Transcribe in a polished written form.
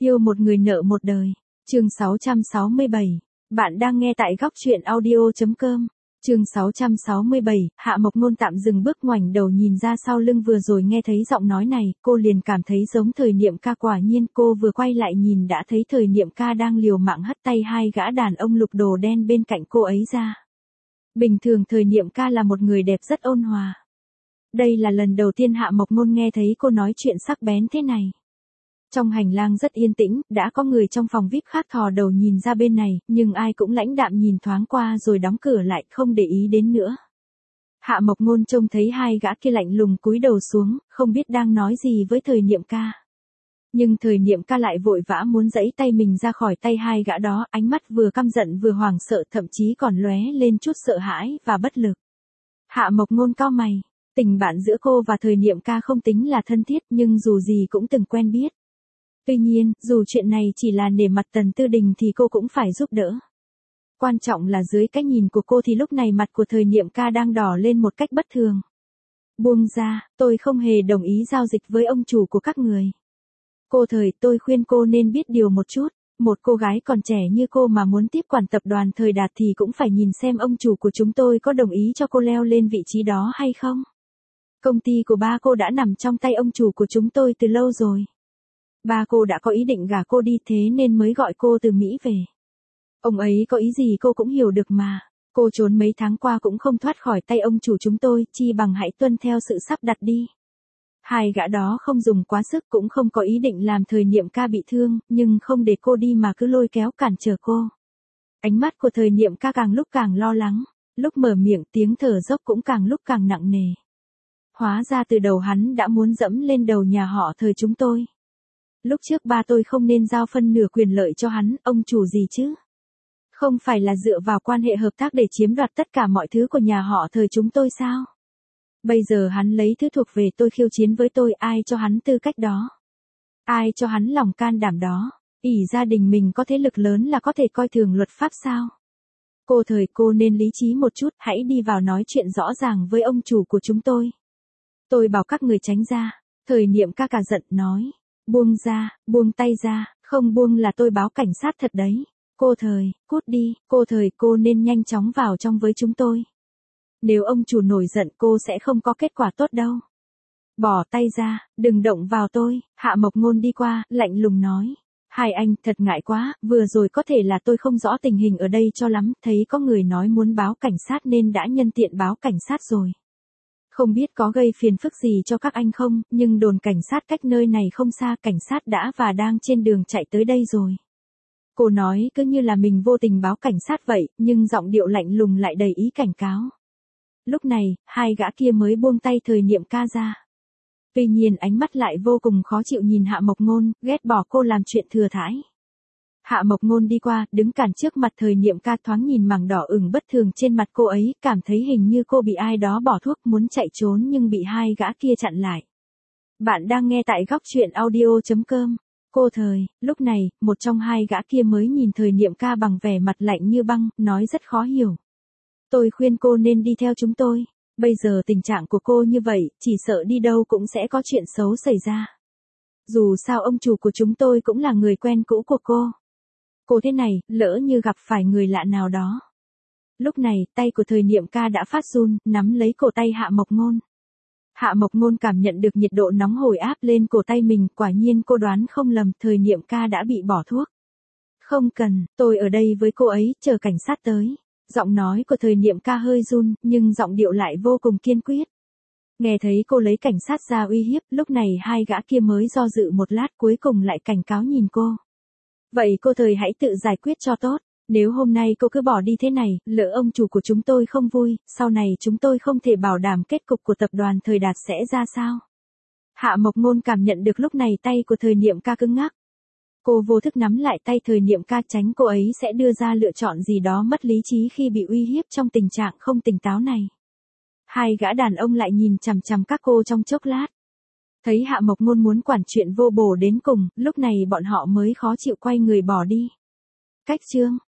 Yêu một người nợ một đời. Chương 667. Bạn đang nghe tại góc truyện audio.com. Chương 667, Hạ Mộc Ngôn tạm dừng bước ngoảnh đầu nhìn ra sau lưng vừa rồi nghe thấy giọng nói này, cô liền cảm thấy giống Thời Niệm Ca quả nhiên cô vừa quay lại nhìn đã thấy Thời Niệm Ca đang liều mạng hất tay hai gã đàn ông lục đồ đen bên cạnh cô ấy ra. Bình thường Thời Niệm Ca là một người đẹp rất ôn hòa. Đây là lần đầu tiên Hạ Mộc Ngôn nghe thấy cô nói chuyện sắc bén thế này. Trong hành lang rất yên tĩnh, đã có người trong phòng VIP khác thò đầu nhìn ra bên này, nhưng ai cũng lãnh đạm nhìn thoáng qua rồi đóng cửa lại, không để ý đến nữa. Hạ Mộc Ngôn trông thấy hai gã kia lạnh lùng cúi đầu xuống, không biết đang nói gì với Thời Niệm Ca. Nhưng Thời Niệm Ca lại vội vã muốn giãy tay mình ra khỏi tay hai gã đó, ánh mắt vừa căm giận vừa hoảng sợ, thậm chí còn lóe lên chút sợ hãi và bất lực. Hạ Mộc Ngôn cau mày, tình bạn giữa cô và Thời Niệm Ca không tính là thân thiết, nhưng dù gì cũng từng quen biết. Tuy nhiên, dù chuyện này chỉ là nể mặt Tần Tư Đình thì cô cũng phải giúp đỡ. Quan trọng là dưới cái nhìn của cô thì lúc này mặt của Thời Niệm Ca đang đỏ lên một cách bất thường. Buông ra, tôi không hề đồng ý giao dịch với ông chủ của các người. Cô Thời, tôi khuyên cô nên biết điều một chút. Một cô gái còn trẻ như cô mà muốn tiếp quản tập đoàn Thời Đạt thì cũng phải nhìn xem ông chủ của chúng tôi có đồng ý cho cô leo lên vị trí đó hay không. Công ty của ba cô đã nằm trong tay ông chủ của chúng tôi từ lâu rồi. Ba cô đã có ý định gả cô đi thế nên mới gọi cô từ Mỹ về. Ông ấy có ý gì cô cũng hiểu được mà. Cô trốn mấy tháng qua cũng không thoát khỏi tay ông chủ chúng tôi, chi bằng hãy tuân theo sự sắp đặt đi. Hai gã đó không dùng quá sức cũng không có ý định làm Thời Niệm Ca bị thương, nhưng không để cô đi mà cứ lôi kéo cản trở cô. Ánh mắt của Thời Niệm Ca càng lúc càng lo lắng, lúc mở miệng tiếng thở dốc cũng càng lúc càng nặng nề. Hóa ra từ đầu hắn đã muốn dẫm lên đầu nhà họ Thời chúng tôi. Lúc trước ba tôi không nên giao phân nửa quyền lợi cho hắn, ông chủ gì chứ? Không phải là dựa vào quan hệ hợp tác để chiếm đoạt tất cả mọi thứ của nhà họ Thời chúng tôi sao? Bây giờ hắn lấy thứ thuộc về tôi khiêu chiến với tôi, ai cho hắn tư cách đó? Ai cho hắn lòng can đảm đó? Ỷ gia đình mình có thế lực lớn là có thể coi thường luật pháp sao? Cô Thời, cô nên lý trí một chút, hãy đi vào nói chuyện rõ ràng với ông chủ của chúng tôi. Tôi bảo các người tránh ra. Thời Niệm Ca cả giận nói. Buông ra, buông tay ra, không buông là tôi báo cảnh sát thật đấy. Cô Thời, cút đi, cô Thời, cô nên nhanh chóng vào trong với chúng tôi. Nếu ông chủ nổi giận cô sẽ không có kết quả tốt đâu. Bỏ tay ra, đừng động vào tôi. Hạ Mộc Ngôn đi qua, lạnh lùng nói. Hai anh, thật ngại quá, vừa rồi có thể là tôi không rõ tình hình ở đây cho lắm, thấy có người nói muốn báo cảnh sát nên đã nhân tiện báo cảnh sát rồi. Không biết có gây phiền phức gì cho các anh không, nhưng đồn cảnh sát cách nơi này không xa, cảnh sát đã và đang trên đường chạy tới đây rồi. Cô nói cứ như là mình vô tình báo cảnh sát vậy, nhưng giọng điệu lạnh lùng lại đầy ý cảnh cáo. Lúc này, hai gã kia mới buông tay Thời Niệm Ca ra. Tuy nhiên ánh mắt lại vô cùng khó chịu nhìn Hạ Mộc Ngôn, ghét bỏ cô làm chuyện thừa thãi. Hạ Mộc Ngôn đi qua, đứng cản trước mặt Thời Niệm Ca, thoáng nhìn mảng đỏ ửng bất thường trên mặt cô ấy, cảm thấy hình như cô bị ai đó bỏ thuốc, muốn chạy trốn nhưng bị hai gã kia chặn lại. Bạn đang nghe tại góc truyện audio.com. Cô Thời, lúc này, một trong hai gã kia mới nhìn Thời Niệm Ca bằng vẻ mặt lạnh như băng, nói rất khó hiểu. Tôi khuyên cô nên đi theo chúng tôi. Bây giờ tình trạng của cô như vậy, chỉ sợ đi đâu cũng sẽ có chuyện xấu xảy ra. Dù sao ông chủ của chúng tôi cũng là người quen cũ của cô. Cô thế này, lỡ như gặp phải người lạ nào đó. Lúc này, tay của Thời Niệm Ca đã phát run, nắm lấy cổ tay Hạ Mộc Ngôn. Hạ Mộc Ngôn cảm nhận được nhiệt độ nóng hổi áp lên cổ tay mình, quả nhiên cô đoán không lầm, Thời Niệm Ca đã bị bỏ thuốc. Không cần, tôi ở đây với cô ấy, chờ cảnh sát tới. Giọng nói của Thời Niệm Ca hơi run, nhưng giọng điệu lại vô cùng kiên quyết. Nghe thấy cô lấy cảnh sát ra uy hiếp, lúc này hai gã kia mới do dự một lát, cuối cùng lại cảnh cáo nhìn cô. Vậy cô Thời hãy tự giải quyết cho tốt, nếu hôm nay cô cứ bỏ đi thế này, lỡ ông chủ của chúng tôi không vui, sau này chúng tôi không thể bảo đảm kết cục của tập đoàn Thời Đạt sẽ ra sao. Hạ Mộc Ngôn cảm nhận được lúc này tay của Thời Niệm Ca cứng ngắc. Cô vô thức nắm lại tay Thời Niệm Ca, tránh cô ấy sẽ đưa ra lựa chọn gì đó mất lý trí khi bị uy hiếp trong tình trạng không tỉnh táo này. Hai gã đàn ông lại nhìn chằm chằm các cô trong chốc lát. Thấy Hạ Mộc Ngôn muốn quản chuyện vô bổ đến cùng, lúc này bọn họ mới khó chịu quay người bỏ đi. Cách chương